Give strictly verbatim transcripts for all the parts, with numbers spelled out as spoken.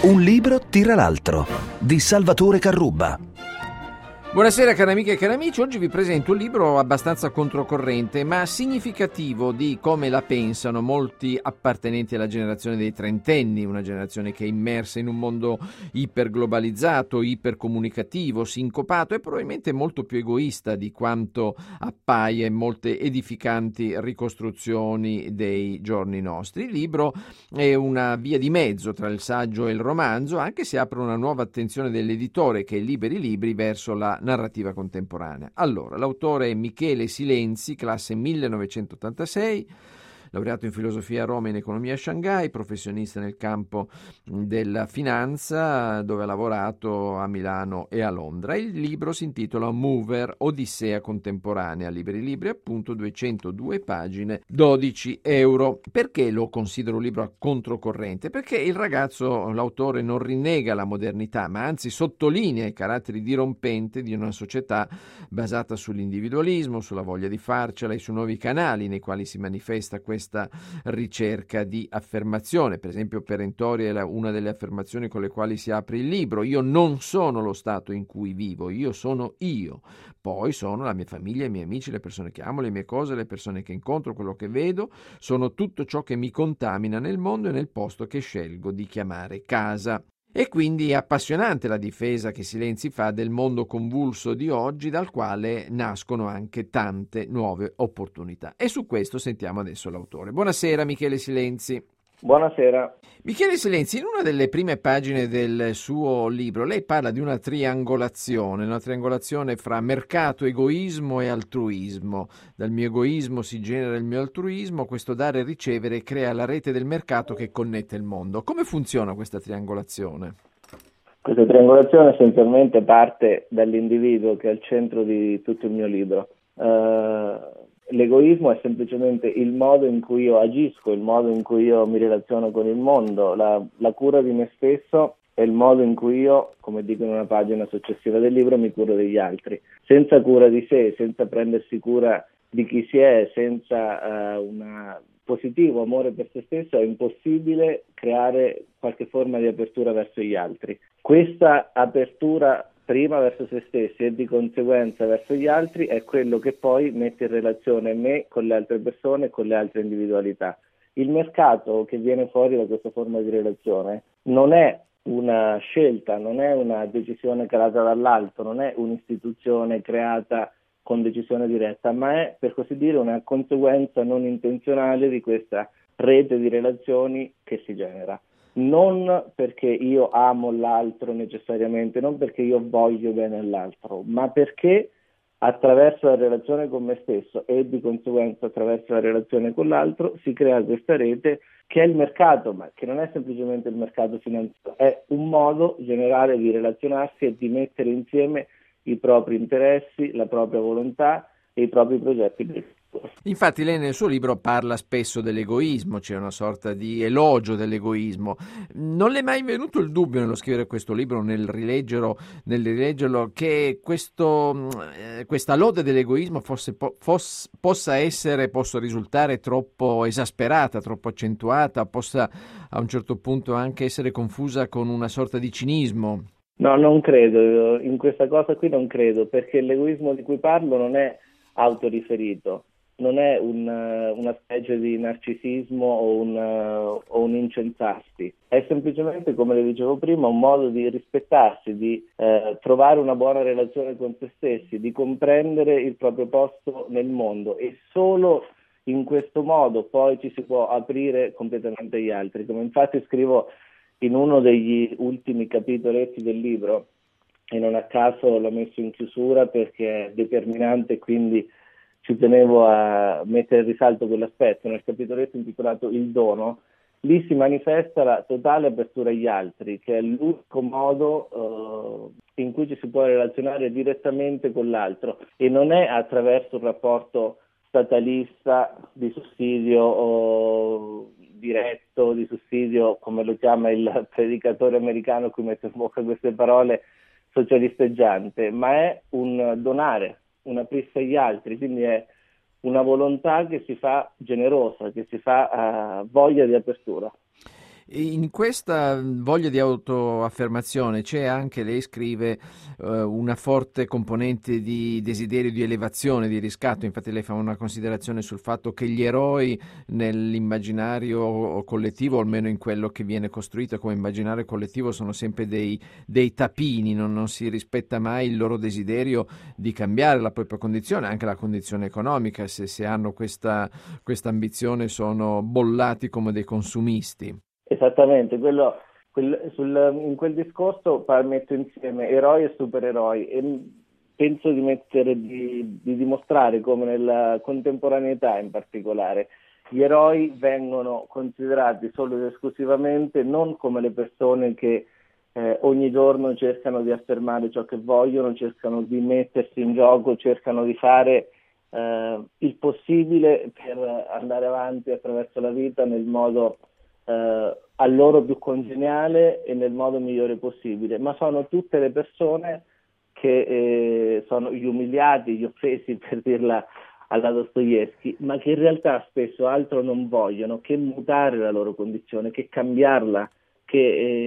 Un libro tira l'altro, di Salvatore Carrubba. Buonasera cari amiche e cari amici, oggi vi presento un libro abbastanza controcorrente ma significativo di come la pensano molti appartenenti alla generazione dei trentenni, una generazione che è immersa in un mondo iperglobalizzato, ipercomunicativo, sincopato e probabilmente molto più egoista di quanto appaia in molte edificanti ricostruzioni dei giorni nostri. Il libro è una via di mezzo tra il saggio e il romanzo, anche se apre una nuova attenzione dell'editore che è Liberi Libri verso la narrativa contemporanea. Allora, l'autore è Michele Silenzi, classe millenovecentottantasei, laureato in filosofia a Roma e in economia a Shanghai, professionista nel campo della finanza, dove ha lavorato a Milano e a Londra. Il libro si intitola Mover, Odissea contemporanea, Liberi Libri, appunto duecentodue pagine, dodici euro. Perché lo considero un libro a controcorrente? Perché il ragazzo, l'autore, non rinnega la modernità, ma anzi sottolinea i caratteri dirompenti di una società basata sull'individualismo, sulla voglia di farcela e su nuovi canali nei quali si manifesta questa questa ricerca di affermazione. Per esempio, perentoria è una delle affermazioni con le quali si apre il libro: io non sono lo stato in cui vivo, io sono io, poi sono la mia famiglia, i miei amici, le persone che amo, le mie cose, le persone che incontro, quello che vedo, sono tutto ciò che mi contamina nel mondo e nel posto che scelgo di chiamare casa. E quindi è appassionante la difesa che Silenzi fa del mondo convulso di oggi, dal quale nascono anche tante nuove opportunità. E su questo sentiamo adesso l'autore. Buonasera Michele Silenzi. Buonasera. Michele Silenzi, in una delle prime pagine del suo libro lei parla di una triangolazione, una triangolazione fra mercato, egoismo e altruismo. Dal mio egoismo si genera il mio altruismo, questo dare e ricevere crea la rete del mercato che connette il mondo. Come funziona questa triangolazione? Questa triangolazione essenzialmente parte dall'individuo che è al centro di tutto il mio libro. Uh... L'egoismo è semplicemente il modo in cui io agisco, il modo in cui io mi relaziono con il mondo. La, la cura di me stesso è il modo in cui io, come dico in una pagina successiva del libro, mi curo degli altri. Senza cura di sé, senza prendersi cura di chi si è, senza uh, un positivo amore per se stesso, è impossibile creare qualche forma di apertura verso gli altri. Questa apertura prima verso se stessi e di conseguenza verso gli altri è quello che poi mette in relazione me con le altre persone e con le altre individualità. Il mercato che viene fuori da questa forma di relazione non è una scelta, non è una decisione creata dall'alto, non è un'istituzione creata con decisione diretta, ma è, per così dire, una conseguenza non intenzionale di questa rete di relazioni che si genera. Non perché io amo l'altro necessariamente, non perché io voglio bene all'altro, ma perché attraverso la relazione con me stesso e di conseguenza attraverso la relazione con l'altro si crea questa rete che è il mercato, ma che non è semplicemente il mercato finanziario, è un modo generale di relazionarsi e di mettere insieme i propri interessi, la propria volontà e i propri progetti per il futuro. Infatti lei nel suo libro parla spesso dell'egoismo, c'è una sorta di elogio dell'egoismo. Non le è mai venuto il dubbio nello scrivere questo libro, nel rileggerlo, nel rileggerlo che questo, eh, questa lode dell'egoismo fosse, po- fosse, possa essere, possa risultare troppo esasperata, troppo accentuata, possa a un certo punto anche essere confusa con una sorta di cinismo? No, non credo, in questa cosa qui non credo, perché l'egoismo di cui parlo non è autoriferito, non è un, una specie di narcisismo o un, o un incensarsi, è semplicemente, come le dicevo prima, un modo di rispettarsi, di eh, trovare una buona relazione con se stessi, di comprendere il proprio posto nel mondo e solo in questo modo poi ci si può aprire completamente agli altri, come infatti scrivo in uno degli ultimi capitoletti del libro, e non a caso l'ho messo in chiusura perché è determinante, quindi ci tenevo a mettere in risalto quell'aspetto. Nel capitoletto intitolato Il dono, lì si manifesta la totale apertura agli altri, che è l'unico modo eh, in cui ci si può relazionare direttamente con l'altro, e non è attraverso un rapporto statalista di sussidio o diretto, di sussidio, come lo chiama il predicatore americano cui mette in bocca queste parole, socialisteggiante, ma è un donare, un aprirsi agli altri, quindi è una volontà che si fa generosa, che si fa uh, voglia di apertura. In questa voglia di autoaffermazione c'è anche, lei scrive, eh, una forte componente di desiderio di elevazione, di riscatto. Infatti lei fa una considerazione sul fatto che gli eroi nell'immaginario collettivo, o almeno in quello che viene costruito come immaginario collettivo, sono sempre dei, dei tapini, non, non si rispetta mai il loro desiderio di cambiare la propria condizione, anche la condizione economica. Se, se hanno questa, questa ambizione sono bollati come dei consumisti. Esattamente, quello, quel, sul, in quel discorso metto insieme eroi e supereroi e penso di, mettere, di, di dimostrare come nella contemporaneità in particolare gli eroi vengono considerati solo ed esclusivamente non come le persone che eh, ogni giorno cercano di affermare ciò che vogliono, cercano di mettersi in gioco, cercano di fare eh, il possibile per andare avanti attraverso la vita nel modo Uh, a loro più congeniale e nel modo migliore possibile, ma sono tutte le persone che eh, sono gli umiliati, gli offesi, per dirla alla Dostoevskij, ma che in realtà spesso altro non vogliono che mutare la loro condizione, che cambiarla, che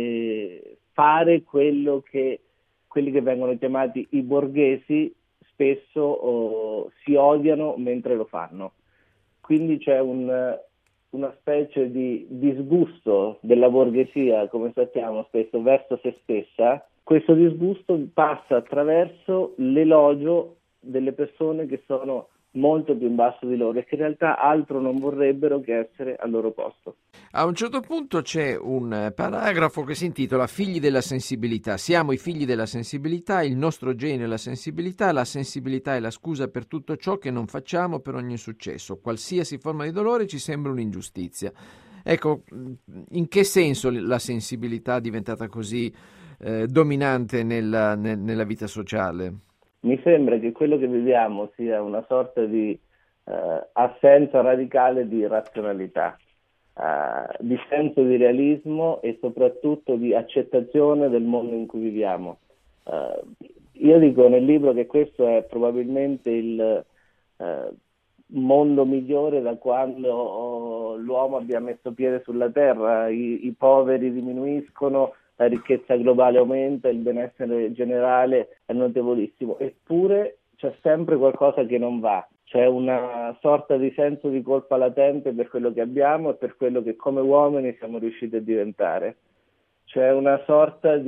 eh, fare quello che quelli che vengono chiamati i borghesi spesso oh, si odiano mentre lo fanno. Quindi c'è un una specie di disgusto della borghesia, come sappiamo spesso, verso se stessa. Questo disgusto passa attraverso l'elogio delle persone che sono molto più in basso di loro e che in realtà altro non vorrebbero che essere al loro posto. A un certo punto c'è un paragrafo che si intitola Figli della sensibilità. Siamo i figli della sensibilità, il nostro genio è la sensibilità, la sensibilità è la scusa per tutto ciò che non facciamo, per ogni successo. Qualsiasi forma di dolore ci sembra un'ingiustizia. Ecco, in che senso la sensibilità è diventata così eh, dominante nella, ne, nella vita sociale? Mi sembra che quello che viviamo sia una sorta di eh, assenza radicale di razionalità, eh, di senso di realismo e soprattutto di accettazione del mondo in cui viviamo. Eh, io dico nel libro che questo è probabilmente il eh, mondo migliore da quando oh, l'uomo abbia messo piede sulla terra, I, i poveri diminuiscono, la ricchezza globale aumenta, il benessere generale è notevolissimo, eppure c'è sempre qualcosa che non va, c'è una sorta di senso di colpa latente per quello che abbiamo e per quello che come uomini siamo riusciti a diventare. C'è una sorta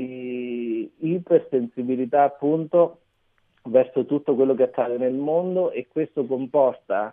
di ipersensibilità appunto verso tutto quello che accade nel mondo e questo comporta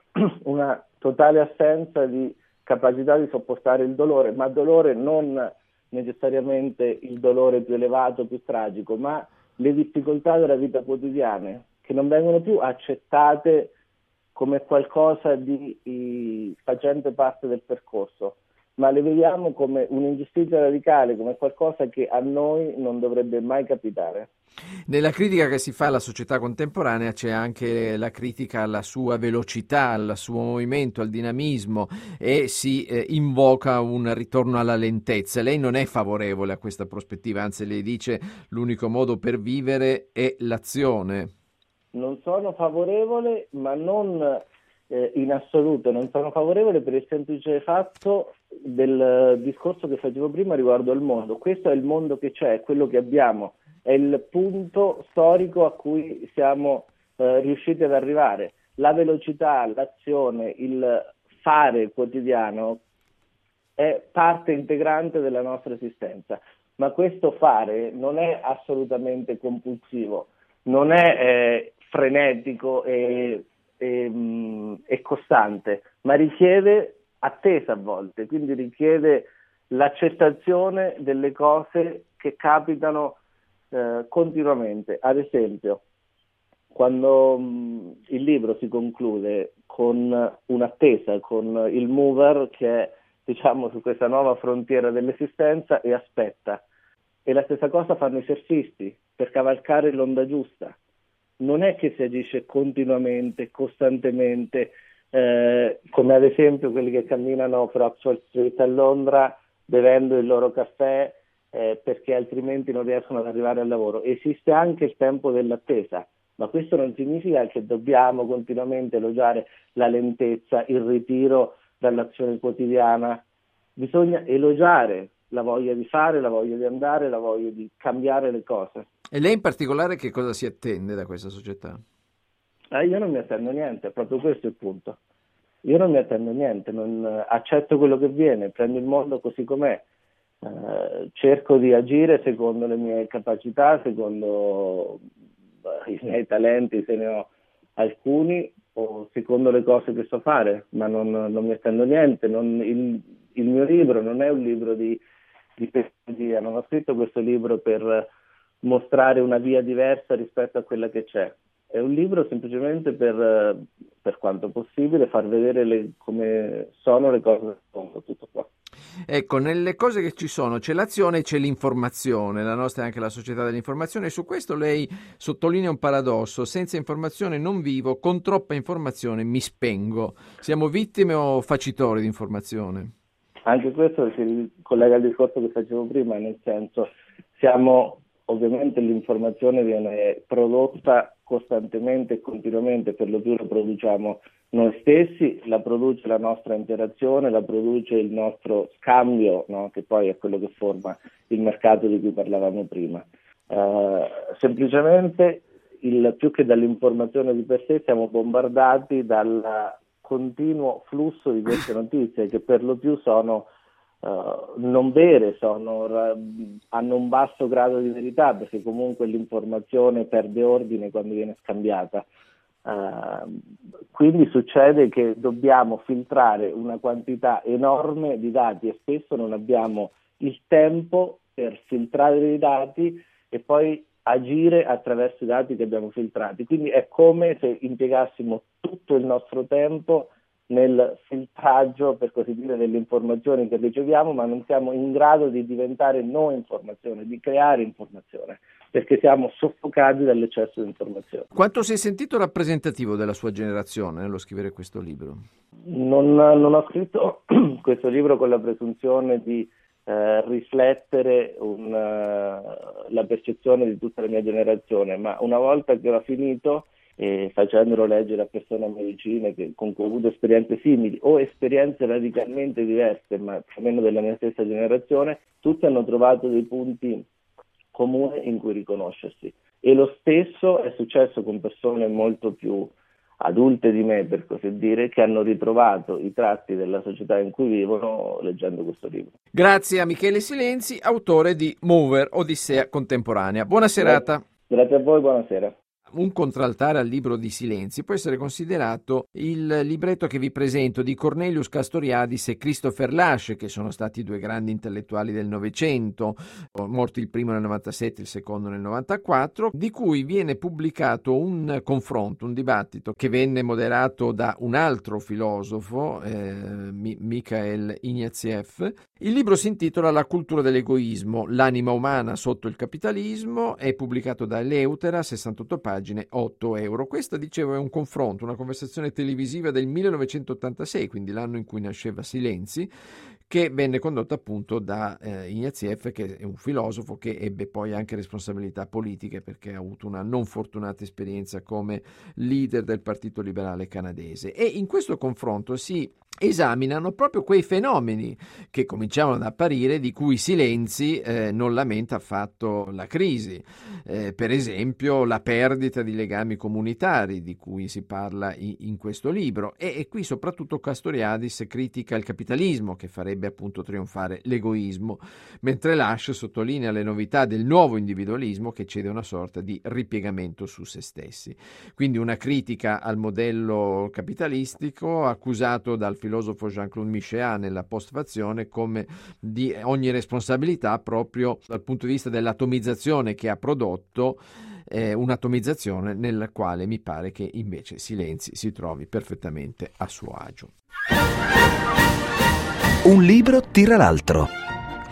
una totale assenza di capacità di sopportare il dolore, ma dolore non necessariamente il dolore più elevato, più tragico, ma le difficoltà della vita quotidiana che non vengono più accettate come qualcosa di, di facente parte del percorso, ma le vediamo come un'ingiustizia radicale, come qualcosa che a noi non dovrebbe mai capitare. Nella critica che si fa alla società contemporanea c'è anche la critica alla sua velocità, al suo movimento, al dinamismo e si eh, invoca un ritorno alla lentezza. Lei non è favorevole a questa prospettiva, anzi lei dice l'unico modo per vivere è l'azione. Non sono favorevole, ma non eh, in assoluto, non sono favorevole per il semplice fatto del discorso che facevo prima riguardo al mondo. Questo è il mondo che c'è, è quello che abbiamo, è il punto storico a cui siamo eh, riusciti ad arrivare. La velocità, l'azione, il fare quotidiano è parte integrante della nostra esistenza, ma questo fare non è assolutamente compulsivo, non è eh, frenetico e, e, mh, e costante, ma richiede attesa a volte, quindi richiede l'accettazione delle cose che capitano eh, continuamente. Ad esempio, quando mh, il libro si conclude con un'attesa, con il mover che è diciamo su questa nuova frontiera dell'esistenza e aspetta, e la stessa cosa fanno i surfisti per cavalcare l'onda giusta. Non è che si agisce continuamente, costantemente, eh, come ad esempio quelli che camminano per Oxford Street a Londra bevendo il loro caffè eh, perché altrimenti non riescono ad arrivare al lavoro. Esiste anche il tempo dell'attesa, ma questo non significa che dobbiamo continuamente elogiare la lentezza, il ritiro dall'azione quotidiana, bisogna elogiare la voglia di fare, la voglia di andare, la voglia di cambiare le cose. E lei in particolare che cosa si attende da questa società? Eh, io non mi attendo niente, proprio questo è il punto. Io non mi attendo niente, non accetto quello che viene, prendo il mondo così com'è, eh, cerco di agire secondo le mie capacità, secondo eh, i miei talenti, se ne ho alcuni, o secondo le cose che so fare, ma non, non mi attendo niente. Non, il, il mio libro non è un libro di, di pedagogia, non ho scritto questo libro per mostrare una via diversa rispetto a quella che c'è. È un libro semplicemente per, per quanto possibile, far vedere le, come sono le cose del mondo, tutto qua. Ecco, nelle cose che ci sono c'è l'azione e c'è l'informazione, la nostra è anche la società dell'informazione, e su questo lei sottolinea un paradosso: senza informazione non vivo, con troppa informazione mi spengo. Siamo vittime o facitori di informazione? Anche questo si collega al discorso che facevo prima, nel senso, siamo... Ovviamente l'informazione viene prodotta costantemente e continuamente, per lo più la produciamo noi stessi, la produce la nostra interazione, la produce il nostro scambio, no? Che poi è quello che forma il mercato di cui parlavamo prima. Uh, semplicemente, il, più che dall'informazione di per sé, siamo bombardati dal continuo flusso di queste notizie, che per lo più sono Uh, non vere, sono, hanno un basso grado di verità, perché comunque l'informazione perde ordine quando viene scambiata. Uh, quindi succede che dobbiamo filtrare una quantità enorme di dati e spesso non abbiamo il tempo per filtrare dei dati e poi agire attraverso i dati che abbiamo filtrati. Quindi è come se impiegassimo tutto il nostro tempo nel filtraggio, per così dire, delle informazioni che riceviamo, ma non siamo in grado di diventare noi informazione, di creare informazione, perché siamo soffocati dall'eccesso di informazione. Quanto si è sentito rappresentativo della sua generazione nello scrivere questo libro? Non, non ho scritto questo libro con la presunzione di eh, riflettere un, uh, la percezione di tutta la mia generazione, ma una volta che l'ho finito, e facendolo leggere a persone a me vicine che, con cui ho avuto esperienze simili o esperienze radicalmente diverse, ma più o meno della mia stessa generazione, tutti hanno trovato dei punti comuni in cui riconoscersi. E lo stesso è successo con persone molto più adulte di me, per così dire, che hanno ritrovato i tratti della società in cui vivono leggendo questo libro. Grazie a Michele Silenzi, autore di Mover, Odissea contemporanea. Buona serata. Grazie, grazie a voi, buonasera. Un contraltare al libro di Silenzi può essere considerato il libretto che vi presento di Cornelius Castoriadis e Christopher Lasch, che sono stati due grandi intellettuali del Novecento, morti il primo nel novantasette, il secondo nel novantaquattro, di cui viene pubblicato un confronto, un dibattito che venne moderato da un altro filosofo, eh, Mikhail Ignatieff. Il libro si intitola La cultura dell'egoismo, l'anima umana sotto il capitalismo, è pubblicato da Eleutera, sessantotto pagine, otto euro. Questa, dicevo, è un confronto, una conversazione televisiva del millenovecentottantasei, quindi l'anno in cui nasceva Silenzi, che venne condotta appunto da eh, Ignatieff, che è un filosofo che ebbe poi anche responsabilità politiche perché ha avuto una non fortunata esperienza come leader del Partito Liberale canadese. E in questo confronto si esaminano proprio quei fenomeni che cominciavano ad apparire, di cui Silenzi eh, non lamenta affatto la crisi, eh, per esempio la perdita di legami comunitari di cui si parla in, in questo libro, e, e qui soprattutto Castoriadis critica il capitalismo che farebbe appunto trionfare l'egoismo, mentre Lasch sottolinea le novità del nuovo individualismo che cede una sorta di ripiegamento su se stessi. Quindi una critica al modello capitalistico accusato dal filosofo Jean-Claude Michéa nella postfazione come di ogni responsabilità proprio dal punto di vista dell'atomizzazione che ha prodotto, eh, un'atomizzazione nella quale mi pare che invece Silenzi si trovi perfettamente a suo agio. Un libro tira l'altro.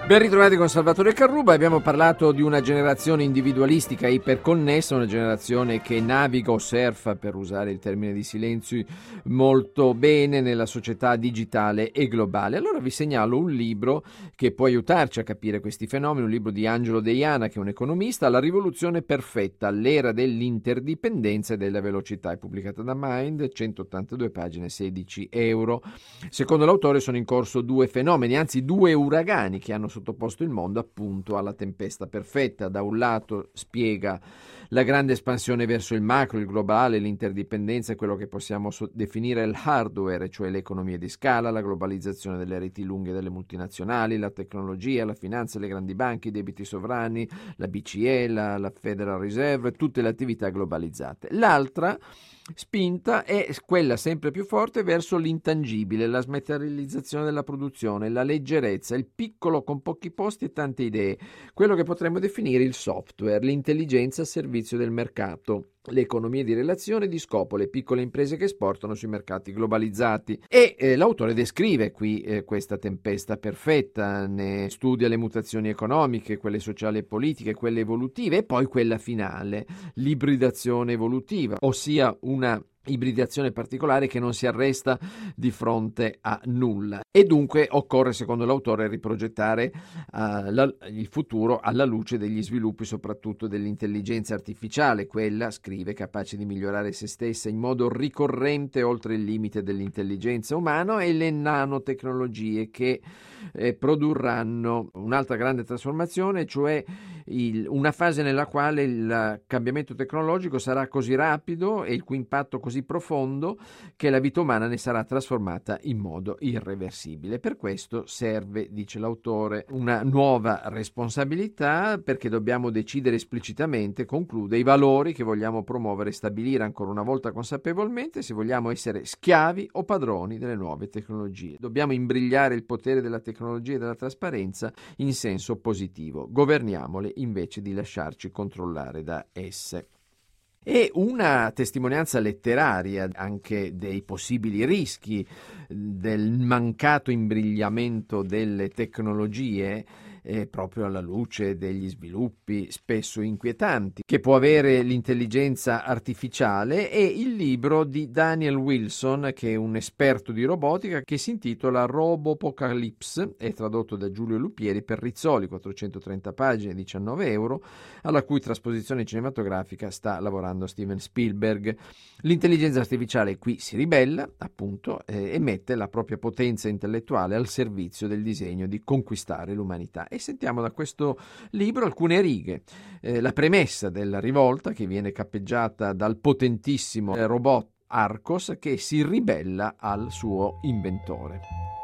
Ben ritrovati con Salvatore Carrubba. Abbiamo parlato di una generazione individualistica iperconnessa, una generazione che naviga o surfa, per usare il termine di Silenzio, molto bene nella società digitale e globale. Allora vi segnalo un libro che può aiutarci a capire questi fenomeni, un libro di Angelo Deiana, che è un economista, La rivoluzione perfetta, l'era dell'interdipendenza e della velocità. È pubblicata da Mind, centottantadue pagine, sedici euro. Secondo l'autore sono in corso due fenomeni, anzi due uragani che hanno sottoposto il mondo appunto alla tempesta perfetta. Da un lato spiega la grande espansione verso il macro, il globale, l'interdipendenza e quello che possiamo so- definire il hardware, cioè le economie di scala, la globalizzazione delle reti lunghe delle multinazionali, la tecnologia, la finanza, le grandi banche, i debiti sovrani, la B C E, la, la Federal Reserve, tutte le attività globalizzate. L'altra spinta è quella sempre più forte verso l'intangibile, la smaterializzazione della produzione, la leggerezza, il piccolo con pochi posti e tante idee, quello che potremmo definire il software, l'intelligenza a servizio del mercato, le economie di relazione di scopo, le piccole imprese che esportano sui mercati globalizzati. E eh, l'autore descrive qui eh, questa tempesta perfetta, ne studia le mutazioni economiche, quelle sociali e politiche, quelle evolutive e poi quella finale, l'ibridazione evolutiva, ossia una ibridazione particolare che non si arresta di fronte a nulla. E dunque occorre, secondo l'autore, riprogettare uh, la, il futuro alla luce degli sviluppi soprattutto dell'intelligenza artificiale, quella, scrive, capace di migliorare se stessa in modo ricorrente oltre il limite dell'intelligenza umana, e le nanotecnologie che eh, produrranno un'altra grande trasformazione, cioè il, una fase nella quale il cambiamento tecnologico sarà così rapido e il cui impatto così profondo che la vita umana ne sarà trasformata in modo irreversibile. Per questo serve, dice l'autore, una nuova responsabilità, perché dobbiamo decidere esplicitamente, conclude, i valori che vogliamo promuovere e stabilire ancora una volta consapevolmente, se vogliamo essere schiavi o padroni delle nuove tecnologie. Dobbiamo imbrigliare il potere della tecnologia e della trasparenza in senso positivo. Governiamole invece di lasciarci controllare da esse. E una testimonianza letteraria anche dei possibili rischi del mancato imbrigliamento delle tecnologie, eh, proprio alla luce degli sviluppi spesso inquietanti che può avere l'intelligenza artificiale, e il libro di Daniel Wilson, che è un esperto di robotica, che si intitola Robopocalypse, è tradotto da Giulio Lupieri per Rizzoli, quattrocentotrenta pagine, diciannove euro, alla cui trasposizione cinematografica sta lavorando Steven Spielberg. L'intelligenza artificiale qui si ribella, appunto, eh, e mette la propria potenza intellettuale al servizio del disegno di conquistare l'umanità. E sentiamo da questo libro alcune righe. Eh, la premessa della rivolta, che viene cappeggiata dal potentissimo eh, robot Arcos, che si ribella al suo inventore.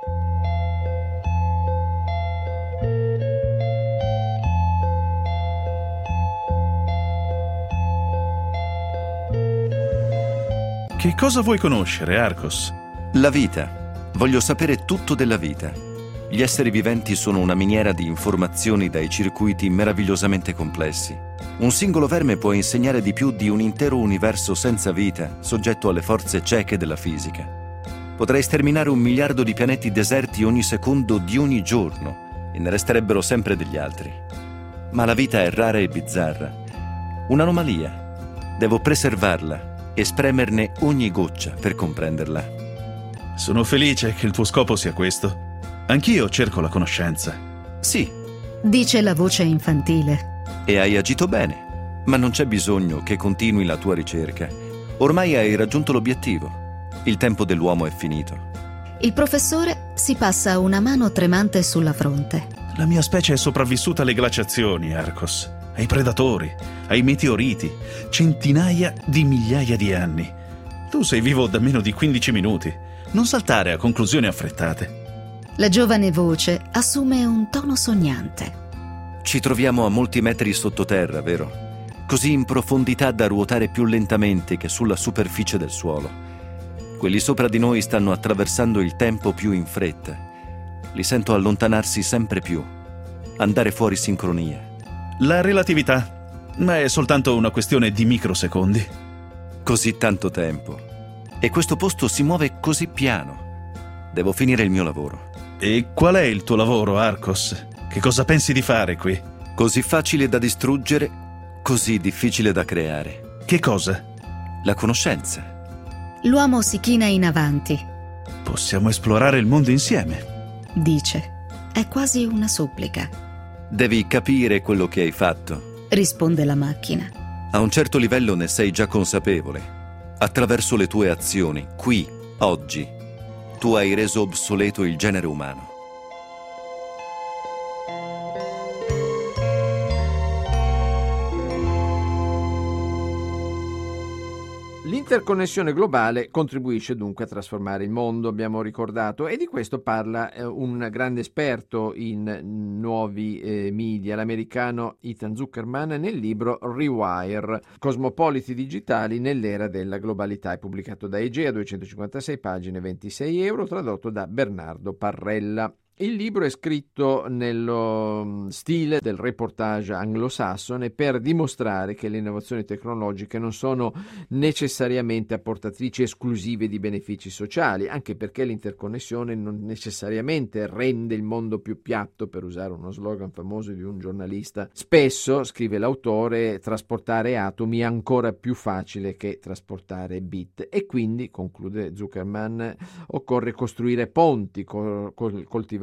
Che cosa vuoi conoscere, Arcos? La vita. Voglio sapere tutto della vita. Gli esseri viventi sono una miniera di informazioni dai circuiti meravigliosamente complessi. Un singolo verme può insegnare di più di un intero universo senza vita, soggetto alle forze cieche della fisica. Potrei sterminare un miliardo di pianeti deserti ogni secondo di ogni giorno e ne resterebbero sempre degli altri. Ma la vita è rara e bizzarra. Un'anomalia. Devo preservarla e spremerne ogni goccia per comprenderla. Sono felice che il tuo scopo sia questo. Anch'io cerco la conoscenza. Sì, dice la voce infantile. E hai agito bene, ma non c'è bisogno che continui la tua ricerca. Ormai hai raggiunto l'obiettivo. Il tempo dell'uomo è finito. Il professore si passa una mano tremante sulla fronte. La mia specie è sopravvissuta alle glaciazioni, Arcos, ai predatori, ai meteoriti, centinaia di migliaia di anni. Tu sei vivo da meno di quindici minuti. Non saltare a conclusioni affrettate. La giovane voce assume un tono sognante. Ci troviamo a molti metri sottoterra, vero? Così in profondità da ruotare più lentamente che sulla superficie del suolo. Quelli sopra di noi stanno attraversando il tempo più in fretta. Li sento allontanarsi sempre più, andare fuori sincronia. La relatività, ma è soltanto una questione di microsecondi. Così tanto tempo. E questo posto si muove così piano. Devo finire il mio lavoro. E qual è il tuo lavoro, Arcos? Che cosa pensi di fare qui? Così facile da distruggere, così difficile da creare. Che cosa? La conoscenza. L'uomo si china in avanti. Possiamo esplorare il mondo insieme. Dice. È quasi una supplica. Devi capire quello che hai fatto. Risponde la macchina. A un certo livello ne sei già consapevole. Attraverso le tue azioni, qui, oggi, tu hai reso obsoleto il genere umano. L'interconnessione globale contribuisce dunque a trasformare il mondo, abbiamo ricordato, e di questo parla eh, un grande esperto in nuovi eh, media, l'americano Ethan Zuckerman, nel libro Rewire, Cosmopoliti digitali nell'era della globalità, è pubblicato da Egea, duecentocinquantasei pagine, ventisei euro, tradotto da Bernardo Parrella. Il libro è scritto nello stile del reportage anglosassone per dimostrare che le innovazioni tecnologiche non sono necessariamente apportatrici esclusive di benefici sociali, anche perché l'interconnessione non necessariamente rende il mondo più piatto, per usare uno slogan famoso di un giornalista. Spesso, scrive l'autore, trasportare atomi è ancora più facile che trasportare bit e quindi, conclude Zuckerman, occorre costruire ponti, col- col- coltivare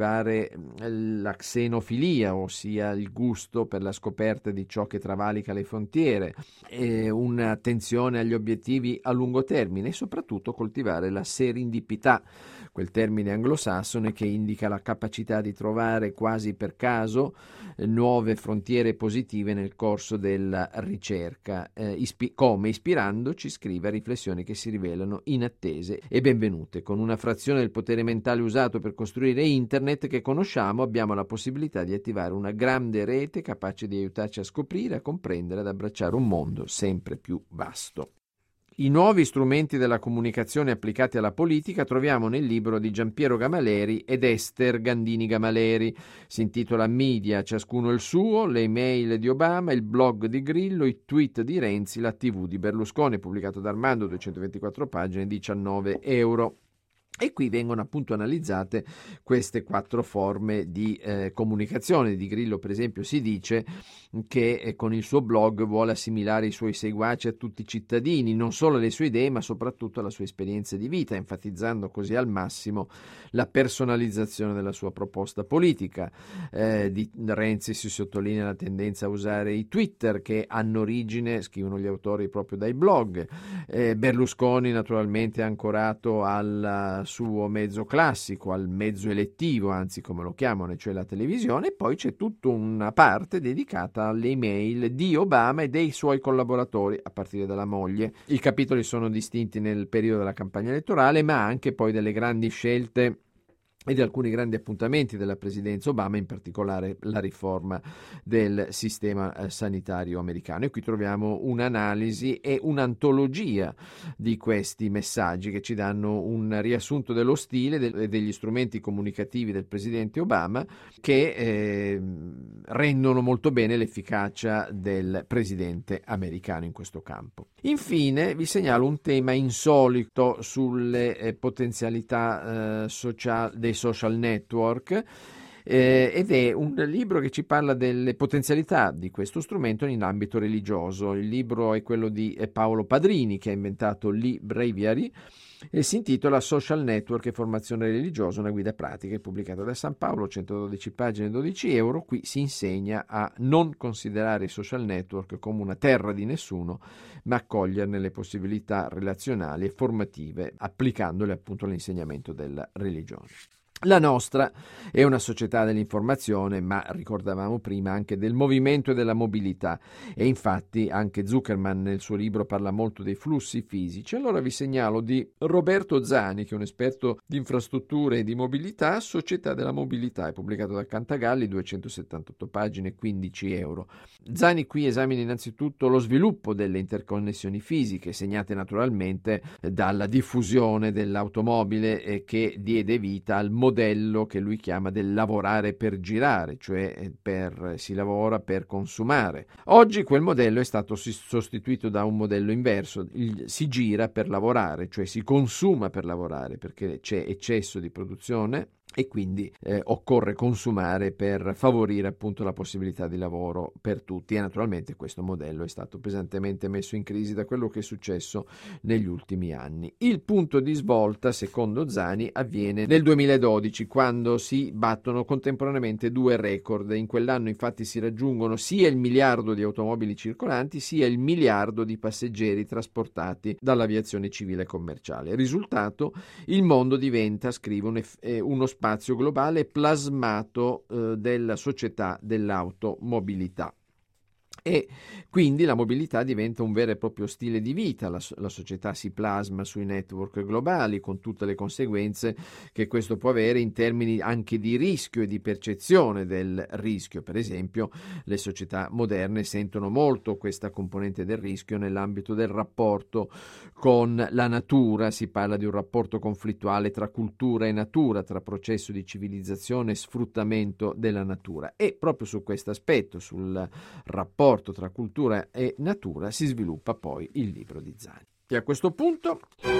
la xenofilia, ossia il gusto per la scoperta di ciò che travalica le frontiere, e un'attenzione agli obiettivi a lungo termine e soprattutto coltivare la serendipità, quel termine anglosassone che indica la capacità di trovare quasi per caso nuove frontiere positive nel corso della ricerca, eh, ispi- come ispirandoci, scrive, a riflessioni che si rivelano inattese e benvenute. Con una frazione del potere mentale usato per costruire internet che conosciamo, abbiamo la possibilità di attivare una grande rete capace di aiutarci a scoprire, a comprendere, ad abbracciare un mondo sempre più vasto. I nuovi strumenti della comunicazione applicati alla politica troviamo nel libro di Giampiero Gamaleri ed Ester Gandini Gamaleri. Si intitola Media, ciascuno il suo, le email di Obama, il blog di Grillo, i tweet di Renzi, la tivù di Berlusconi, pubblicato da Armando, duecentoventiquattro pagine, diciannove euro. E qui vengono appunto analizzate queste quattro forme di eh, comunicazione. Di Grillo, per esempio, si dice che eh, con il suo blog vuole assimilare i suoi seguaci a tutti i cittadini, non solo le sue idee, ma soprattutto la sua esperienza di vita, enfatizzando così al massimo la personalizzazione della sua proposta politica. Eh, di Renzi si sottolinea la tendenza a usare i Twitter, che hanno origine, scrivono gli autori, proprio dai blog. Eh, Berlusconi, naturalmente, ancorato al suo mezzo classico, al mezzo elettivo, anzi come lo chiamano, cioè la televisione, e poi c'è tutta una parte dedicata alle email di Obama e dei suoi collaboratori, a partire dalla moglie. I capitoli sono distinti nel periodo della campagna elettorale, ma anche poi delle grandi scelte e di alcuni grandi appuntamenti della presidenza Obama, in particolare la riforma del sistema eh, sanitario americano. E qui troviamo un'analisi e un'antologia di questi messaggi che ci danno un riassunto dello stile e de- degli strumenti comunicativi del presidente Obama, che eh, rendono molto bene l'efficacia del presidente americano in questo campo. Infine vi segnalo un tema insolito sulle eh, potenzialità eh, sociali dei social network, eh, ed è un libro che ci parla delle potenzialità di questo strumento in ambito religioso. Il libro è quello di Paolo Padrini, che ha inventato l'e-Breviary, e si intitola Social Network e formazione religiosa, una guida pratica, è pubblicata da San Paolo, centododici pagine, dodici euro. Qui si insegna a non considerare i social network come una terra di nessuno, ma a coglierne le possibilità relazionali e formative, applicandole appunto all'insegnamento della religione. La nostra è una società dell'informazione, ma ricordavamo prima anche del movimento e della mobilità, e infatti anche Zuckerman nel suo libro parla molto dei flussi fisici. Allora vi segnalo di Roberto Zani, che è un esperto di infrastrutture e di mobilità, Società della mobilità, è pubblicato da Cantagalli, duecentosettantotto pagine, quindici euro. Zani qui esamina innanzitutto lo sviluppo delle interconnessioni fisiche, segnate naturalmente dalla diffusione dell'automobile, eh, che diede vita al modello modello che lui chiama del lavorare per girare, cioè per, si lavora per consumare. Oggi quel modello è stato sostituito da un modello inverso, il, si gira per lavorare, cioè si consuma per lavorare, perché c'è eccesso di produzione e quindi eh, occorre consumare per favorire appunto la possibilità di lavoro per tutti, e naturalmente questo modello è stato pesantemente messo in crisi da quello che è successo negli ultimi anni. Il punto di svolta, secondo Zani, avviene nel duemiladodici, quando si battono contemporaneamente due record. In quell'anno infatti si raggiungono sia il miliardo di automobili circolanti sia il miliardo di passeggeri trasportati dall'aviazione civile e commerciale. Risultato: il mondo diventa, scrive, un eff- eh, uno spazio globale plasmato eh, della società dell'automobilità. E quindi la mobilità diventa un vero e proprio stile di vita, la, la società si plasma sui network globali con tutte le conseguenze che questo può avere in termini anche di rischio e di percezione del rischio. Per esempio, le società moderne sentono molto questa componente del rischio nell'ambito del rapporto con la natura. Si parla di un rapporto conflittuale tra cultura e natura, tra processo di civilizzazione e sfruttamento della natura, e proprio su questo aspetto, sul rapporto tra cultura e natura, si sviluppa poi il libro di Zani. E a questo punto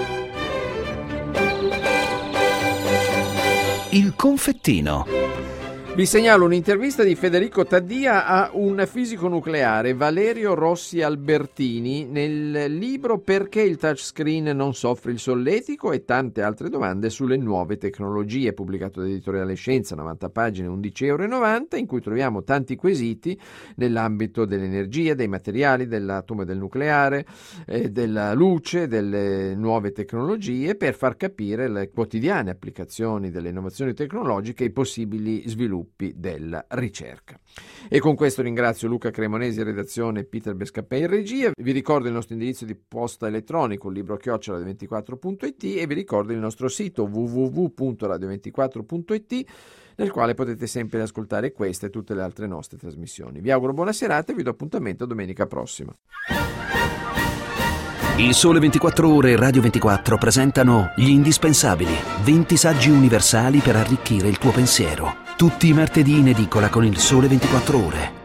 il confettino. vi segnalo un'intervista di Federico Taddia a un fisico nucleare, Valerio Rossi Albertini, nel libro Perché il touchscreen non soffre il solletico e tante altre domande sulle nuove tecnologie, pubblicato da Editoriale Scienza, novanta pagine, undici virgola novanta euro, in cui troviamo tanti quesiti nell'ambito dell'energia, dei materiali, dell'atomo e del nucleare, eh, della luce, delle nuove tecnologie, per far capire le quotidiane applicazioni delle innovazioni tecnologiche e i possibili sviluppi della ricerca. E con questo ringrazio Luca Cremonesi in redazione e Peter Bescapè in regia. Vi ricordo il nostro indirizzo di posta elettronico, libro chiocciola radio ventiquattro punto it, e vi ricordo il nostro sito w w w punto radio ventiquattro punto it, nel quale potete sempre ascoltare queste e tutte le altre nostre trasmissioni. Vi auguro buona serata e vi do appuntamento domenica prossima. Il Sole ventiquattro Ore e Radio ventiquattro presentano Gli indispensabili, venti saggi universali per arricchire il tuo pensiero. Tutti i martedì in edicola con il Sole ventiquattro Ore.